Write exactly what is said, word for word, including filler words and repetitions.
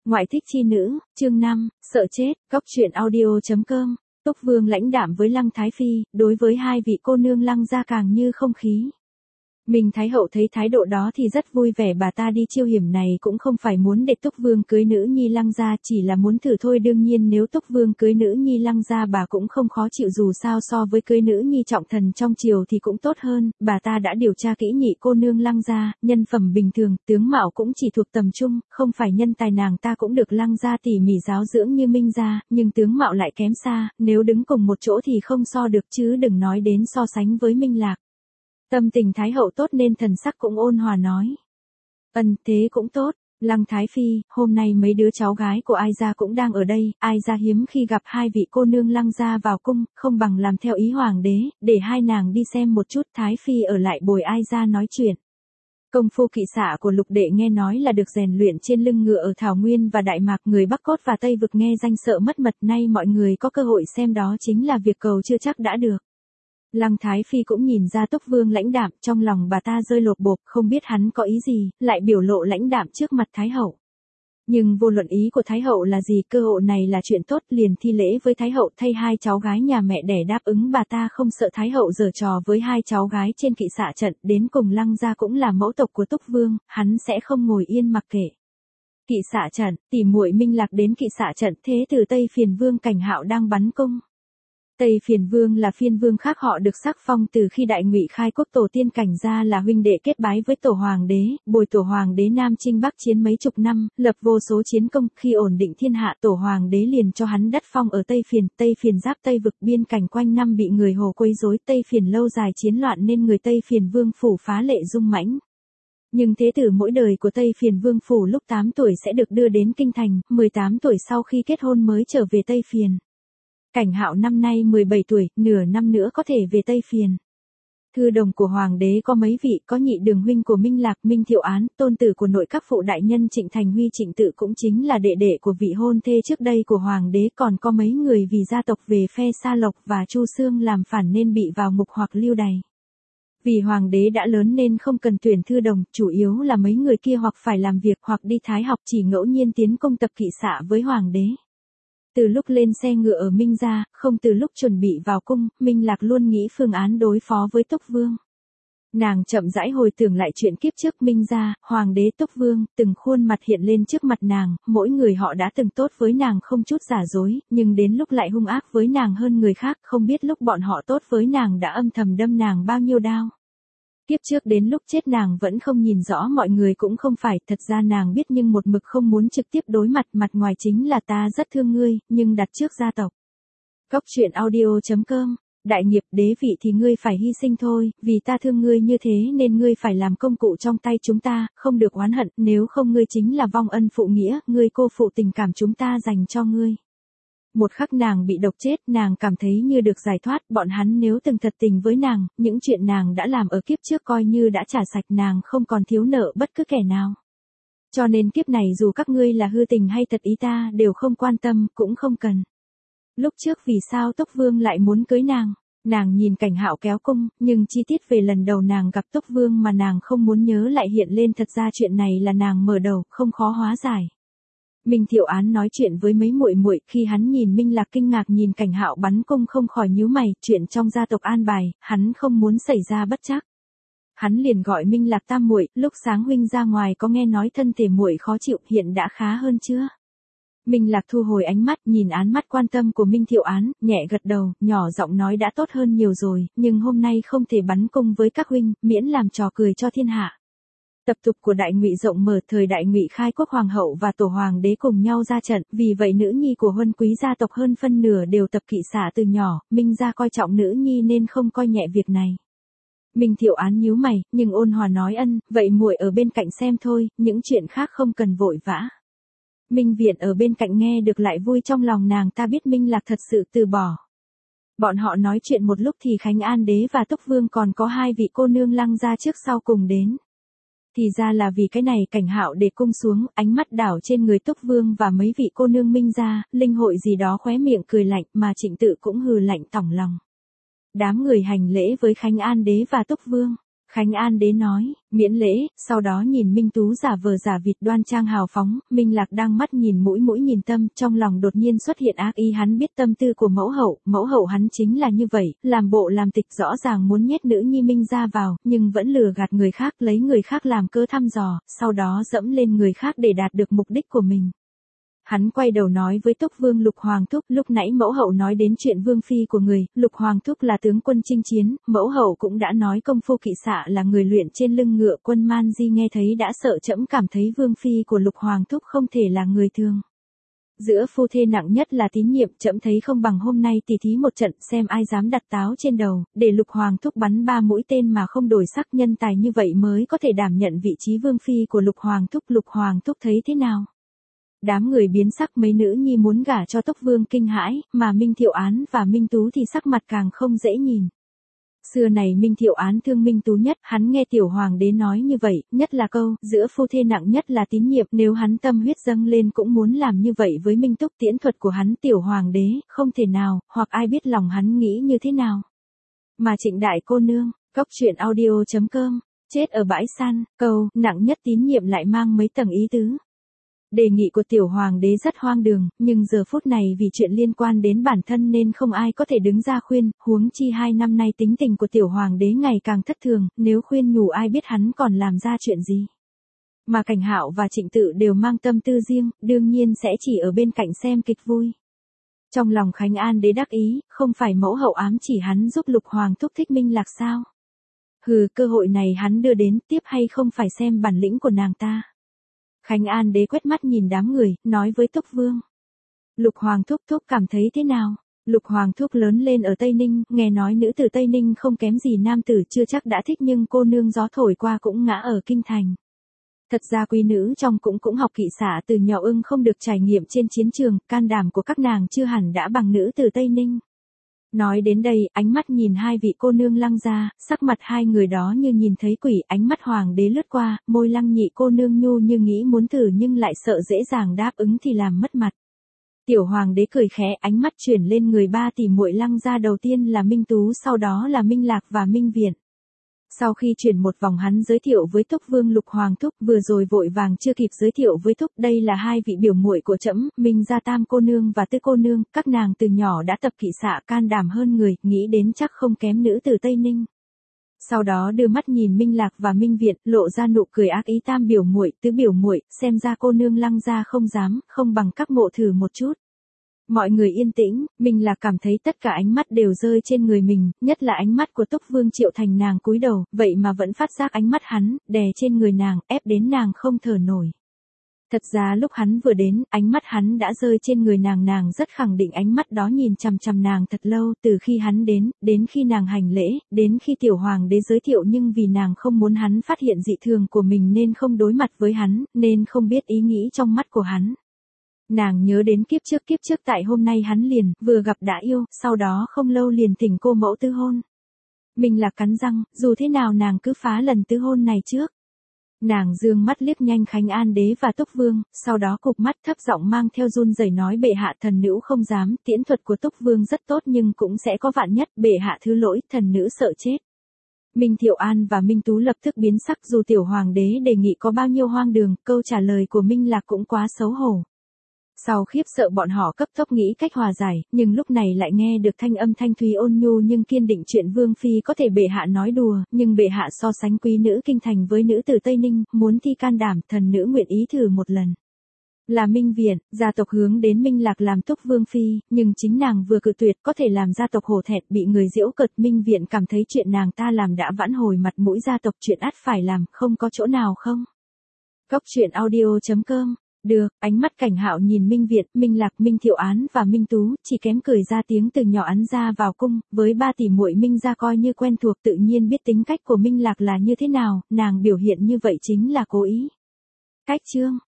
Ngoại thích chi nữ, chương năm, sợ chết, góc truyện audio.com, Túc Vương lãnh đạm với Lăng Thái Phi, đối với hai vị cô nương Lăng gia càng như không khí. Minh Thái Hậu thấy thái độ đó thì rất vui vẻ, bà ta đi chiêu hiểm này cũng không phải muốn để Túc Vương cưới nữ nhi Lăng gia, chỉ là muốn thử thôi. Đương nhiên nếu Túc Vương cưới nữ nhi Lăng gia bà cũng không khó chịu, dù sao so với cưới nữ nhi trọng thần trong triều thì cũng tốt hơn. Bà ta đã điều tra kỹ nhị cô nương Lăng gia, nhân phẩm bình thường, tướng mạo cũng chỉ thuộc tầm trung, không phải nhân tài nàng ta cũng được Lăng gia tỉ mỉ giáo dưỡng như Minh gia, nhưng tướng mạo lại kém xa, nếu đứng cùng một chỗ thì không so được, chứ đừng nói đến so sánh với Minh Lạc. Tâm tình Thái Hậu tốt nên thần sắc cũng ôn hòa nói. Ân, thế cũng tốt. Lăng Thái Phi, hôm nay mấy đứa cháu gái của Ai gia cũng đang ở đây, Ai gia hiếm khi gặp hai vị cô nương Lăng gia vào cung, không bằng làm theo ý hoàng đế, để hai nàng đi xem một chút. Thái Phi ở lại bồi Ai gia nói chuyện. Công phu kỵ xạ của Lục Đệ nghe nói là được rèn luyện trên lưng ngựa ở Thảo Nguyên và Đại Mạc, người Bắc Cốt và Tây Vực nghe danh sợ mất mật, nay mọi người có cơ hội xem đó chính là việc cầu chưa chắc đã được. Lăng Thái Phi cũng nhìn ra Túc Vương lãnh đạm, trong lòng bà ta rơi lột bột, không biết hắn có ý gì, lại biểu lộ lãnh đạm trước mặt Thái Hậu. Nhưng vô luận ý của Thái Hậu là gì, cơ hội này là chuyện tốt, liền thi lễ với Thái Hậu, thay hai cháu gái nhà mẹ đẻ đáp ứng. Bà ta không sợ Thái Hậu giở trò với hai cháu gái trên kỵ xạ trận, đến cùng Lăng gia cũng là mẫu tộc của Túc Vương, hắn sẽ không ngồi yên mặc kệ. Kỵ xạ trận, tỉ muội Minh Lạc đến kỵ xạ trận, thế từ Tây Phiền Vương Cảnh Hạo đang bắn cung. Tây Phiền Vương là phiên vương khác họ được sắc phong từ khi Đại Ngụy khai quốc, tổ tiên Cảnh gia là huynh đệ kết bái với tổ hoàng đế, bồi tổ hoàng đế Nam Chinh Bắc chiến mấy chục năm, lập vô số chiến công, khi ổn định thiên hạ tổ hoàng đế liền cho hắn đất phong ở Tây Phiền. Tây Phiền giáp Tây Vực, biên cảnh quanh năm bị người Hồ quấy rối, Tây Phiền lâu dài chiến loạn nên người Tây Phiền Vương phủ phá lệ dung mãnh. Nhưng thế tử mỗi đời của Tây Phiền Vương phủ lúc tám tuổi sẽ được đưa đến kinh thành, mười tám tuổi sau khi kết hôn mới trở về Tây Phiền. Cảnh Hạo năm nay mười bảy tuổi, nửa năm nữa có thể về Tây Phiền. Thư đồng của hoàng đế có mấy vị, có nhị đường huynh của Minh Lạc, Minh Thiệu Án, tôn tử của nội các phụ đại nhân Trịnh Thành Huy, Trịnh Tự cũng chính là đệ đệ của vị hôn thê trước đây của hoàng đế, còn có mấy người vì gia tộc về phe Sa Lộc và Chu Xương làm phản nên bị vào ngục hoặc lưu đày. Vì hoàng đế đã lớn nên không cần tuyển thư đồng, chủ yếu là mấy người kia hoặc phải làm việc hoặc đi thái học, chỉ ngẫu nhiên tiến công tập kỵ xạ với hoàng đế. Từ lúc lên xe ngựa ở Minh gia, không từ lúc chuẩn bị vào cung, Minh Lạc luôn nghĩ phương án đối phó với Túc Vương. Nàng chậm rãi hồi tưởng lại chuyện kiếp trước Minh gia, hoàng đế Túc Vương, từng khuôn mặt hiện lên trước mặt nàng, mỗi người họ đã từng tốt với nàng không chút giả dối, nhưng đến lúc lại hung ác với nàng hơn người khác, không biết lúc bọn họ tốt với nàng đã âm thầm đâm nàng bao nhiêu đao. Kiếp trước đến lúc chết nàng vẫn không nhìn rõ mọi người cũng không phải, thật ra nàng biết nhưng một mực không muốn trực tiếp đối mặt, mặt ngoài chính là ta rất thương ngươi, nhưng đặt trước gia tộc. Góc truyện audio.com, đại nghiệp đế vị thì ngươi phải hy sinh thôi, vì ta thương ngươi như thế nên ngươi phải làm công cụ trong tay chúng ta, không được oán hận, nếu không ngươi chính là vong ân phụ nghĩa, ngươi cô phụ tình cảm chúng ta dành cho ngươi. Một khắc nàng bị độc chết, nàng cảm thấy như được giải thoát, bọn hắn nếu từng thật tình với nàng, những chuyện nàng đã làm ở kiếp trước coi như đã trả sạch, nàng không còn thiếu nợ bất cứ kẻ nào. Cho nên kiếp này dù các ngươi là hư tình hay thật ý ta đều không quan tâm, cũng không cần. Lúc trước vì sao Túc Vương lại muốn cưới nàng? Nàng nhìn Cảnh Hạo kéo cung, nhưng chi tiết về lần đầu nàng gặp Túc Vương mà nàng không muốn nhớ lại hiện lên, thật ra chuyện này là nàng mở đầu, không khó hóa giải. Minh Thiệu Án nói chuyện với mấy muội muội, khi hắn nhìn Minh Lạc kinh ngạc nhìn Cảnh Hạo bắn cung không khỏi nhíu mày, chuyện trong gia tộc an bài, hắn không muốn xảy ra bất trắc. Hắn liền gọi Minh Lạc tam muội, lúc sáng huynh ra ngoài có nghe nói thân thể muội khó chịu, hiện đã khá hơn chưa? Minh Lạc thu hồi ánh mắt, nhìn ánh mắt quan tâm của Minh Thiệu Án, nhẹ gật đầu, nhỏ giọng nói đã tốt hơn nhiều rồi, nhưng hôm nay không thể bắn cung với các huynh, miễn làm trò cười cho thiên hạ. Tập tục của Đại Ngụy rộng mở, thời Đại Ngụy khai quốc hoàng hậu và tổ hoàng đế cùng nhau ra trận, vì vậy nữ nhi của huân quý gia tộc hơn phân nửa đều tập kỵ xạ từ nhỏ, Minh gia coi trọng nữ nhi nên không coi nhẹ việc này. Minh Thiệu Án nhíu mày, nhưng ôn hòa nói ân, vậy muội ở bên cạnh xem thôi, những chuyện khác không cần vội vã. Minh Viện ở bên cạnh nghe được lại vui, trong lòng nàng ta biết Minh Lạc thật sự từ bỏ. Bọn họ nói chuyện một lúc thì Khánh An đế và Túc Vương còn có hai vị cô nương Lăng gia trước sau cùng đến. Thì ra là vì cái này, Cảnh Hạo để cung xuống, ánh mắt đảo trên người Túc Vương và mấy vị cô nương Minh gia, linh hội gì đó khóe miệng cười lạnh, mà Trịnh Tự cũng hừ lạnh tỏng lòng. Đám người hành lễ với Khánh An đế và Túc Vương. Khánh An Đế nói, miễn lễ, sau đó nhìn Minh Tú giả vờ giả vịt đoan trang hào phóng, Minh Lạc đang mắt nhìn mũi mũi nhìn tâm, trong lòng đột nhiên xuất hiện ác ý. Hắn biết tâm tư của mẫu hậu, mẫu hậu hắn chính là như vậy, làm bộ làm tịch rõ ràng muốn nhét nữ nhi Minh ra vào, nhưng vẫn lừa gạt người khác, lấy người khác làm cớ thăm dò, sau đó dẫm lên người khác để đạt được mục đích của mình. Hắn quay đầu nói với Túc Vương Lục Hoàng Thúc, lúc nãy mẫu hậu nói đến chuyện vương phi của người, Lục Hoàng Thúc là tướng quân chinh chiến, mẫu hậu cũng đã nói công phu kỵ xạ là người luyện trên lưng ngựa. Quân Man Di nghe thấy đã sợ, trẫm cảm thấy vương phi của Lục Hoàng Thúc không thể là người thường. Giữa phu thê nặng nhất là tín nhiệm, trẫm thấy không bằng hôm nay tỉ thí một trận xem ai dám đặt táo trên đầu, để Lục Hoàng Thúc bắn ba mũi tên mà không đổi sắc. Nhân tài như vậy mới có thể đảm nhận vị trí vương phi của Lục Hoàng Thúc. Lục Hoàng Thúc thấy thế nào? Đám người biến sắc, mấy nữ nhi muốn gả cho Túc Vương kinh hãi, mà Minh Thiệu Án và Minh Tú thì sắc mặt càng không dễ nhìn. Xưa này Minh Thiệu Án thương Minh Tú nhất, hắn nghe tiểu hoàng đế nói như vậy, nhất là câu, giữa phu thê nặng nhất là tín nhiệm, nếu hắn tâm huyết dâng lên cũng muốn làm như vậy với Minh Túc. Tiễn thuật của hắn tiểu hoàng đế, không thể nào, hoặc ai biết lòng hắn nghĩ như thế nào. Mà Trịnh đại cô nương, cóc truyện audio chấm com, chết ở bãi săn, câu, nặng nhất tín nhiệm lại mang mấy tầng ý tứ. Đề nghị của tiểu hoàng đế rất hoang đường, nhưng giờ phút này vì chuyện liên quan đến bản thân nên không ai có thể đứng ra khuyên, huống chi hai năm nay tính tình của tiểu hoàng đế ngày càng thất thường, nếu khuyên nhủ ai biết hắn còn làm ra chuyện gì. Mà Cảnh Hạo và Trịnh Tự đều mang tâm tư riêng, đương nhiên sẽ chỉ ở bên cạnh xem kịch vui. Trong lòng Khánh An Đế đắc ý, không phải mẫu hậu ám chỉ hắn giúp Lục Hoàng Thúc thích Minh Lạc sao? Hừ, cơ hội này hắn đưa đến, tiếp hay không phải xem bản lĩnh của nàng ta. Khánh An Đế quét mắt nhìn đám người, nói với Túc Vương. Lục Hoàng Thúc Thúc cảm thấy thế nào? Lục Hoàng Thúc lớn lên ở Tây Ninh, nghe nói nữ tử Tây Ninh không kém gì nam tử, chưa chắc đã thích, nhưng cô nương gió thổi qua cũng ngã ở kinh thành. Thật ra quý nữ trong cũng cũng học kỵ xạ từ nhỏ, ưng không được trải nghiệm trên chiến trường, can đảm của các nàng chưa hẳn đã bằng nữ tử Tây Ninh. Nói đến đây, ánh mắt nhìn hai vị cô nương Lăng gia, sắc mặt hai người đó như nhìn thấy quỷ. Ánh mắt hoàng đế lướt qua, môi Lăng nhị cô nương nhu như nghĩ muốn thử nhưng lại sợ dễ dàng đáp ứng thì làm mất mặt. Tiểu hoàng đế cười khẽ, ánh mắt chuyển lên người ba tỷ muội Lăng gia, đầu tiên là Minh Tú, sau đó là Minh Lạc và Minh Viện. Sau khi chuyển một vòng hắn giới thiệu với Túc Vương Lục Hoàng Thúc, vừa rồi vội vàng chưa kịp giới thiệu với Thúc, đây là hai vị biểu muội của trẫm, Minh gia tam cô nương và Tư cô nương, các nàng từ nhỏ đã tập kỵ xạ, can đảm hơn người, nghĩ đến chắc không kém nữ từ Tây Ninh. Sau đó đưa mắt nhìn Minh Lạc và Minh Viện, lộ ra nụ cười ác ý. Tam biểu muội, tứ biểu muội, xem ra cô nương Lăng gia không dám, không bằng các mộ thử một chút. Mọi người yên tĩnh, Minh Lạc cảm thấy tất cả ánh mắt đều rơi trên người mình, nhất là ánh mắt của Túc Vương Triệu Thành. Nàng cúi đầu, vậy mà vẫn phát giác ánh mắt hắn, đè trên người nàng, ép đến nàng không thở nổi. Thật ra lúc hắn vừa đến, ánh mắt hắn đã rơi trên người nàng, nàng rất khẳng định ánh mắt đó nhìn chằm chằm nàng thật lâu, từ khi hắn đến, đến khi nàng hành lễ, đến khi tiểu hoàng đế giới thiệu, nhưng vì nàng không muốn hắn phát hiện dị thường của mình nên không đối mặt với hắn, nên không biết ý nghĩ trong mắt của hắn. Nàng nhớ đến kiếp trước kiếp trước tại hôm nay hắn liền, vừa gặp đã yêu, sau đó không lâu liền thỉnh cô mẫu tứ hôn. Mình là cắn răng, dù thế nào nàng cứ phá lần tứ hôn này trước. Nàng dương mắt liếc nhanh Khánh An Đế và Túc Vương, sau đó cụp mắt thấp giọng mang theo run rẩy nói, bệ hạ thần nữ không dám. Tiễn thuật của Túc Vương rất tốt nhưng cũng sẽ có vạn nhất, bệ hạ thứ lỗi, thần nữ sợ chết. Minh Thiệu An và Minh Tú lập tức biến sắc, dù tiểu hoàng đế đề nghị có bao nhiêu hoang đường, câu trả lời của Minh Lạc cũng quá xấu hổ. Sau khiếp sợ bọn họ cấp tốc nghĩ cách hòa giải, nhưng lúc này lại nghe được thanh âm thanh thúy ôn nhu nhưng kiên định, chuyện vương phi có thể bệ hạ nói đùa, nhưng bệ hạ so sánh quý nữ kinh thành với nữ từ Tây Ninh, muốn thi can đảm, thần nữ nguyện ý thử một lần. Là Minh Viện, gia tộc hướng đến Minh Lạc làm Túc Vương phi, nhưng chính nàng vừa cự tuyệt có thể làm gia tộc hổ thẹn, bị người giễu cợt. Minh Viện cảm thấy chuyện nàng ta làm đã vãn hồi mặt mũi gia tộc, chuyện ắt phải làm, không có chỗ nào không. Cóc truyện audio chấm com. Được, ánh mắt Cảnh Hạo nhìn Minh Viện, Minh Lạc, Minh Thiệu Án và Minh Tú, chỉ kém cười ra tiếng. Từ nhỏ án ra vào cung, với ba tỷ muội Minh gia coi như quen thuộc, tự nhiên biết tính cách của Minh Lạc là như thế nào, nàng biểu hiện như vậy chính là cố ý. Cách chương